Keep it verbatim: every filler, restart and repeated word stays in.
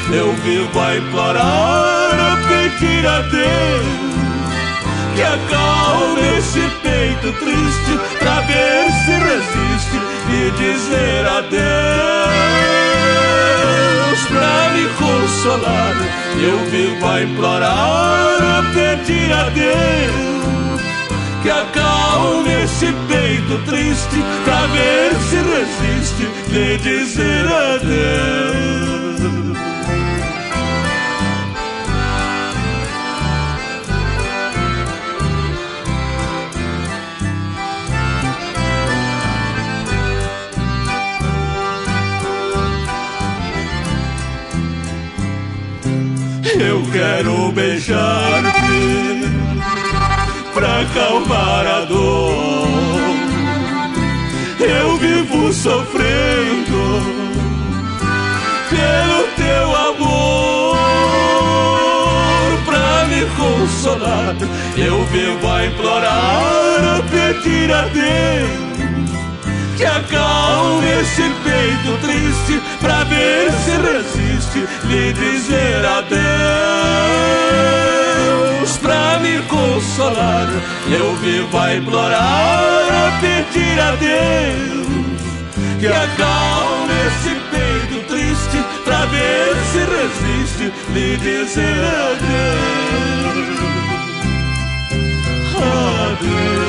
eu vivo a implorar, a pedir a Deus que acalme esse peito triste, pra ver se resiste e dizer adeus. Pra me consolar, eu vivo a implorar, a pedir a Deus que acalme esse peito triste, pra ver se resiste e dizer adeus. Eu quero beijar-te pra acalmar a dor. Eu vivo sofrendo pelo teu amor. Pra me consolar, eu vivo a implorar, a pedir a Deus que acalme esse peito triste, pra ver se resiste lhe dizer adeus. Pra me consolar, eu vivo a implorar, a pedir a Deus que acalme esse peito triste, pra ver se resiste lhe dizer adeus. Adeus.